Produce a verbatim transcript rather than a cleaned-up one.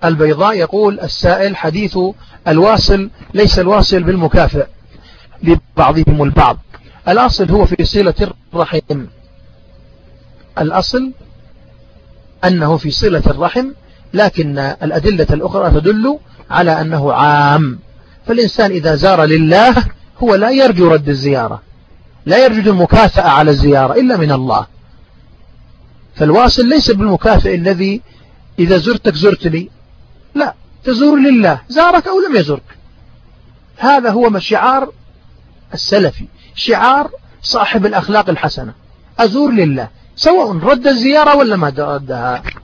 البيضاء يقول السائل: حديث الواصل ليس الواصل بالمكافئ لبعضهم البعض، الأصل هو في صلة الرحم، الأصل أنه في صلة الرحم، لكن الأدلة الأخرى تدل على أنه عام. فالإنسان إذا زار لله هو لا يرجو رد الزيارة، لا يرجو المكافأة على الزيارة إلا من الله. فالواصل ليس بالمكافئ الذي إذا زرتك زرتني، لا، تزور لله، زارك أو لم يزرك. هذا هو شعار السلفي، شعار صاحب الأخلاق الحسنة: أزور لله، سواء رد الزيارة ولا ما ردها.